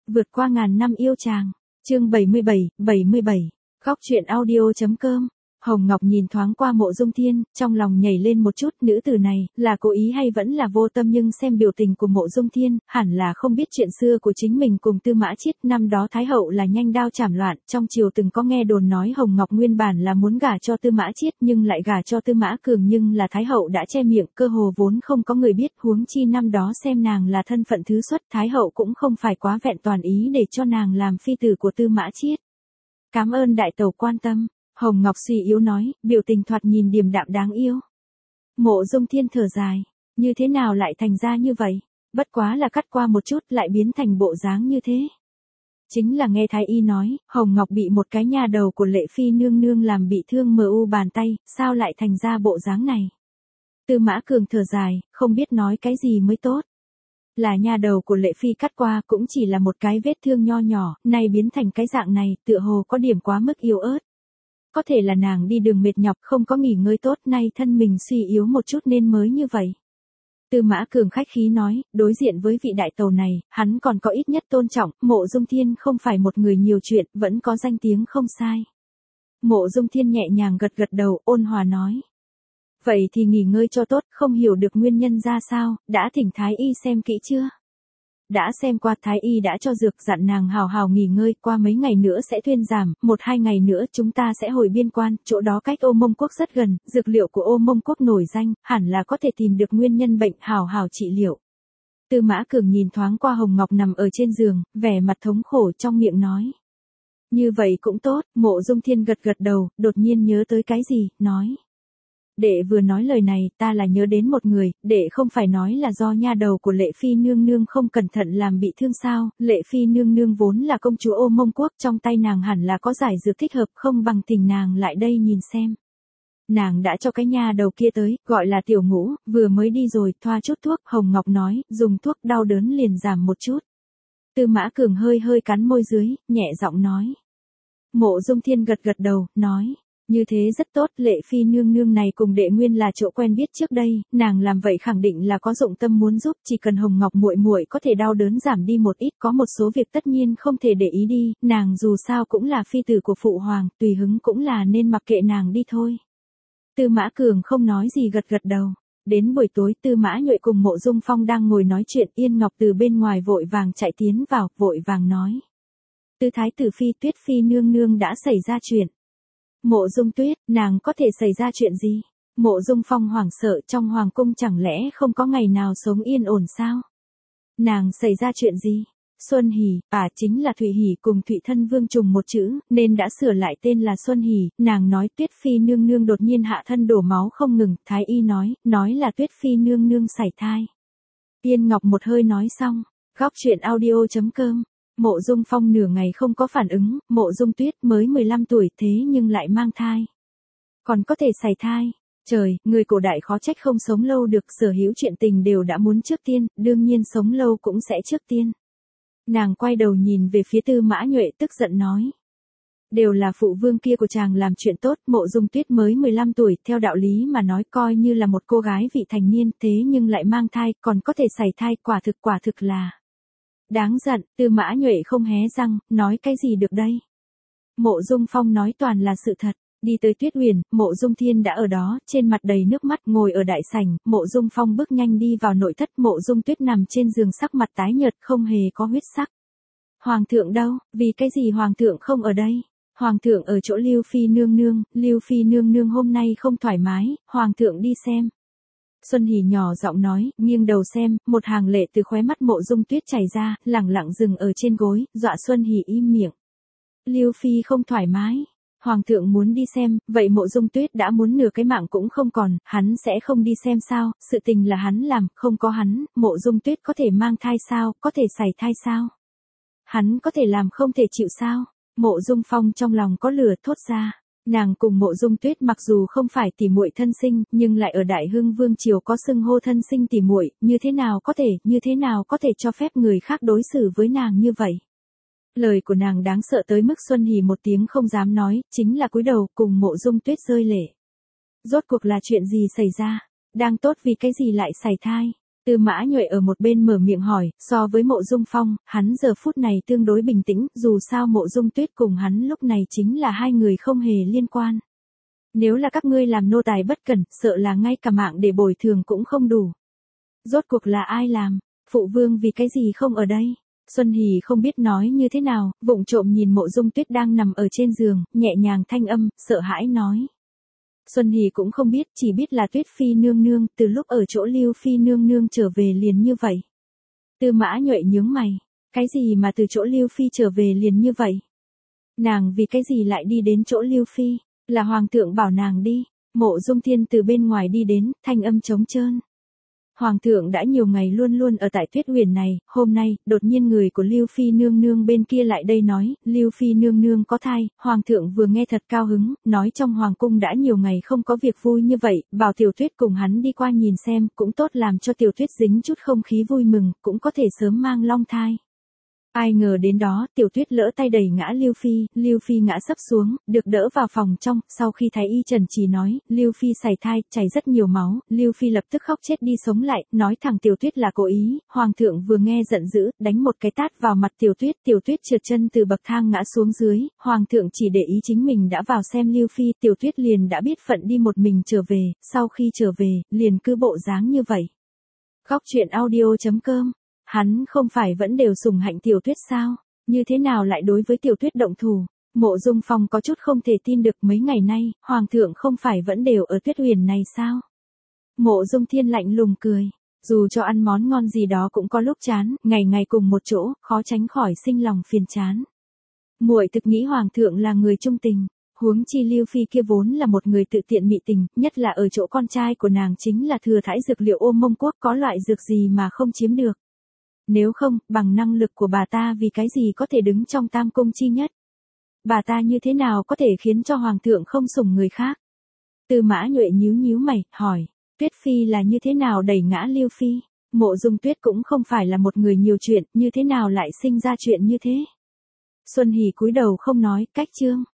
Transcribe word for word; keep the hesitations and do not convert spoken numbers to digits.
Vượt qua ngàn năm yêu chàng. Chương bảy mươi bảy, bảy mươi bảy. Góc truyện audio.com. Hồng Ngọc nhìn thoáng qua Mộ Dung Thiên, trong lòng nhảy lên một chút, nữ tử này, là cố ý hay vẫn là vô tâm, nhưng xem biểu tình của Mộ Dung Thiên, hẳn là không biết chuyện xưa của chính mình cùng Tư Mã Chiết. Năm đó Thái hậu là nhanh đao chảm loạn, trong triều từng có nghe đồn nói Hồng Ngọc nguyên bản là muốn gả cho Tư Mã Chiết nhưng lại gả cho Tư Mã Cường, nhưng là Thái hậu đã che miệng, cơ hồ vốn không có người biết, huống chi năm đó xem nàng là thân phận thứ xuất, Thái hậu cũng không phải quá vẹn toàn ý để cho nàng làm phi tử của Tư Mã Chiết. Cảm ơn đại tẩu quan tâm. Hồng Ngọc suy yếu nói, biểu tình thoạt nhìn điềm đạm đáng yêu. Mộ Dung Thiên thở dài, như thế nào lại thành ra như vậy, bất quá là cắt qua một chút lại biến thành bộ dáng như thế. Chính là nghe Thái y nói, Hồng Ngọc bị một cái nha đầu của Lệ Phi nương nương làm bị thương mờ u bàn tay, sao lại thành ra bộ dáng này. Tư Mã Cường thở dài, không biết nói cái gì mới tốt. Là nha đầu của Lệ Phi cắt qua cũng chỉ là một cái vết thương nho nhỏ, nay biến thành cái dạng này, tựa hồ có điểm quá mức yếu ớt. Có thể là nàng đi đường mệt nhọc không có nghỉ ngơi tốt, nay thân mình suy yếu một chút nên mới như vậy. Tư Mã Cường khách khí nói, đối diện với vị đại tàu này, hắn còn có ít nhất tôn trọng, Mộ Dung Thiên không phải một người nhiều chuyện, vẫn có danh tiếng không sai. Mộ Dung Thiên nhẹ nhàng gật gật đầu, ôn hòa nói. Vậy thì nghỉ ngơi cho tốt, không hiểu được nguyên nhân ra sao, đã thỉnh Thái y xem kỹ chưa? Đã xem qua, Thái y đã cho dược, dặn nàng hào hào nghỉ ngơi, qua mấy ngày nữa sẽ thuyên giảm, một hai ngày nữa chúng ta sẽ hồi biên quan, chỗ đó cách Ô Mông Quốc rất gần, dược liệu của Ô Mông Quốc nổi danh, hẳn là có thể tìm được nguyên nhân bệnh, hào hào trị liệu. Tư Mã Cường nhìn thoáng qua Hồng Ngọc nằm ở trên giường, vẻ mặt thống khổ trong miệng nói. Như vậy cũng tốt. Mộ Dung Thiên gật gật đầu, đột nhiên nhớ tới cái gì, nói. Đệ vừa nói lời này, ta là nhớ đến một người, đệ không phải nói là do nha đầu của Lệ Phi nương nương không cẩn thận làm bị thương sao, Lệ Phi nương nương vốn là công chúa Ô Mông Quốc, trong tay nàng hẳn là có giải dược thích hợp, không bằng thỉnh nàng lại đây nhìn xem. Nàng đã cho cái nha đầu kia tới, gọi là Tiểu Ngũ, vừa mới đi rồi, thoa chút thuốc, Hồng Ngọc nói, dùng thuốc đau đớn liền giảm một chút. Tư Mã Cường hơi hơi cắn môi dưới, nhẹ giọng nói. Mộ Dung Thiên gật gật đầu, nói. Như thế rất tốt, Lệ Phi nương nương này cùng đệ nguyên là chỗ quen biết trước đây, nàng làm vậy khẳng định là có dụng tâm muốn giúp, chỉ cần Hồng Ngọc muội muội có thể đau đớn giảm đi một ít, có một số việc tất nhiên không thể để ý đi, nàng dù sao cũng là phi tử của phụ hoàng, tùy hứng cũng là nên mặc kệ nàng đi thôi. Tư Mã Cường không nói gì gật gật đầu. Đến buổi tối, Tư Mã Nhuệ cùng Mộ Dung Phong đang ngồi nói chuyện, Yên Ngọc từ bên ngoài vội vàng chạy tiến vào, vội vàng nói. Tư thái tử phi, Tuyết Phi nương nương đã xảy ra chuyện. Mộ Dung Tuyết, nàng có thể xảy ra chuyện gì? Mộ Dung Phong hoảng sợ, trong hoàng cung chẳng lẽ không có ngày nào sống yên ổn sao? Nàng xảy ra chuyện gì? Xuân Hỷ, à chính là Thụy Hỷ cùng Thụy Thân Vương trùng một chữ, nên đã sửa lại tên là Xuân Hỷ, nàng nói Tuyết Phi nương nương đột nhiên hạ thân đổ máu không ngừng, Thái y nói, nói là Tuyết Phi nương nương sảy thai. Yên Ngọc một hơi nói xong, góc truyện audio.com. Mộ Dung Phong nửa ngày không có phản ứng, Mộ Dung Tuyết mới mười lăm tuổi thế nhưng lại mang thai. Còn có thể sảy thai. Trời, người cổ đại khó trách không sống lâu được, sở hữu chuyện tình đều đã muốn trước tiên, đương nhiên sống lâu cũng sẽ trước tiên. Nàng quay đầu nhìn về phía Tư Mã Nhuệ tức giận nói. Đều là phụ vương kia của chàng làm chuyện tốt, Mộ Dung Tuyết mới mười lăm tuổi, theo đạo lý mà nói coi như là một cô gái vị thành niên, thế nhưng lại mang thai, còn có thể sảy thai, quả thực quả thực là. Đáng giận. Tư Mã Nhuệ không hé răng, nói cái gì được đây. Mộ Dung Phong nói toàn là sự thật. Đi tới Tuyết Huyền, Mộ Dung Thiên đã ở đó, trên mặt đầy nước mắt, ngồi ở đại sảnh, Mộ Dung Phong bước nhanh đi vào nội thất, Mộ Dung Tuyết nằm trên giường sắc mặt tái nhợt, không hề có huyết sắc. Hoàng thượng đâu, vì cái gì hoàng thượng không ở đây? Hoàng thượng ở chỗ Lưu Phi nương nương, Lưu Phi nương nương hôm nay không thoải mái, hoàng thượng đi xem. Xuân Hỷ nhỏ giọng nói, nghiêng đầu xem, một hàng lệ từ khóe mắt Mộ Dung Tuyết chảy ra, lẳng lặng dừng ở trên gối, dọa Xuân Hỷ im miệng. Lưu Phi không thoải mái, hoàng thượng muốn đi xem, vậy Mộ Dung Tuyết đã muốn nửa cái mạng cũng không còn, hắn sẽ không đi xem sao, sự tình là hắn làm, không có hắn, Mộ Dung Tuyết có thể mang thai sao, có thể sảy thai sao? Hắn có thể làm không thể chịu sao? Mộ Dung Phong trong lòng có lửa thốt ra. Nàng cùng Mộ Dung Tuyết mặc dù không phải tỉ muội thân sinh, nhưng lại ở Đại Hưng Vương triều có xưng hô thân sinh tỉ muội, như thế nào có thể, như thế nào có thể cho phép người khác đối xử với nàng như vậy? Lời của nàng đáng sợ tới mức Xuân Hỷ một tiếng không dám nói, chính là cúi đầu cùng Mộ Dung Tuyết rơi lệ. Rốt cuộc là chuyện gì xảy ra? Đang tốt vì cái gì lại sảy thai? Tư Mã Nhuệ ở một bên mở miệng hỏi, so với Mộ Dung Phong, hắn giờ phút này tương đối bình tĩnh, dù sao Mộ Dung Tuyết cùng hắn lúc này chính là hai người không hề liên quan. Nếu là các ngươi làm nô tài bất cẩn, sợ là ngay cả mạng để bồi thường cũng không đủ. Rốt cuộc là ai làm? Phụ vương vì cái gì không ở đây? Xuân Hỷ không biết nói như thế nào, vụng trộm nhìn Mộ Dung Tuyết đang nằm ở trên giường, nhẹ nhàng thanh âm, sợ hãi nói. Xuân Hỷ cũng không biết, chỉ biết là Tuyết Phi nương nương, từ lúc ở chỗ Lưu Phi nương nương trở về liền như vậy. Tư Mã Nhuệ nhướng mày, cái gì mà từ chỗ Lưu Phi trở về liền như vậy? Nàng vì cái gì lại đi đến chỗ Lưu Phi? Là hoàng thượng bảo nàng đi. Mộ Dung Thiên từ bên ngoài đi đến, thanh âm trống trơn. Hoàng thượng đã nhiều ngày luôn luôn ở tại Tuyết Huyền này, hôm nay, đột nhiên người của Lưu Phi nương nương bên kia lại đây nói, Lưu Phi nương nương có thai, hoàng thượng vừa nghe thật cao hứng, nói trong hoàng cung đã nhiều ngày không có việc vui như vậy, bảo Tiểu Tuyết cùng hắn đi qua nhìn xem, cũng tốt làm cho Tiểu Tuyết dính chút không khí vui mừng, cũng có thể sớm mang long thai. Ai ngờ đến đó, Tiểu Tuyết lỡ tay đẩy ngã Lưu Phi, Lưu Phi ngã sấp xuống, được đỡ vào phòng trong, sau khi thái y Trần Chỉ nói, Lưu Phi sảy thai, chảy rất nhiều máu, Lưu Phi lập tức khóc chết đi sống lại, nói thẳng Tiểu Tuyết là cố ý, hoàng thượng vừa nghe giận dữ, đánh một cái tát vào mặt Tiểu Tuyết, Tiểu Tuyết trượt chân từ bậc thang ngã xuống dưới, hoàng thượng chỉ để ý chính mình đã vào xem Lưu Phi, Tiểu Tuyết liền đã biết phận đi một mình trở về, sau khi trở về, liền cứ bộ dáng như vậy. Góc truyện audio chấm com. Hắn không phải vẫn đều sủng hạnh Tiểu Tuyết sao? Như thế nào lại đối với Tiểu Tuyết động thủ? Mộ Dung Phong có chút không thể tin được, mấy ngày nay, hoàng thượng không phải vẫn đều ở Tuyết Huyền này sao? Mộ Dung Thiên lạnh lùng cười. Dù cho ăn món ngon gì đó cũng có lúc chán, ngày ngày cùng một chỗ, khó tránh khỏi sinh lòng phiền chán. Muội thực nghĩ hoàng thượng là người trung tình. Huống chi Lưu Phi kia vốn là một người tự tiện mị tình, nhất là ở chỗ con trai của nàng chính là thừa thãi dược liệu Ô Mông Quốc, có loại dược gì mà không chiếm được. Nếu không, bằng năng lực của bà ta vì cái gì có thể đứng trong tam cung chi nhất? Bà ta như thế nào có thể khiến cho hoàng thượng không sủng người khác? Tư Mã Nhuệ nhíu nhíu mày, hỏi, Tuyết Phi là như thế nào đẩy ngã Lưu Phi? Mộ Dung Tuyết cũng không phải là một người nhiều chuyện, như thế nào lại sinh ra chuyện như thế? Xuân Hỷ cúi đầu không nói, cách chương.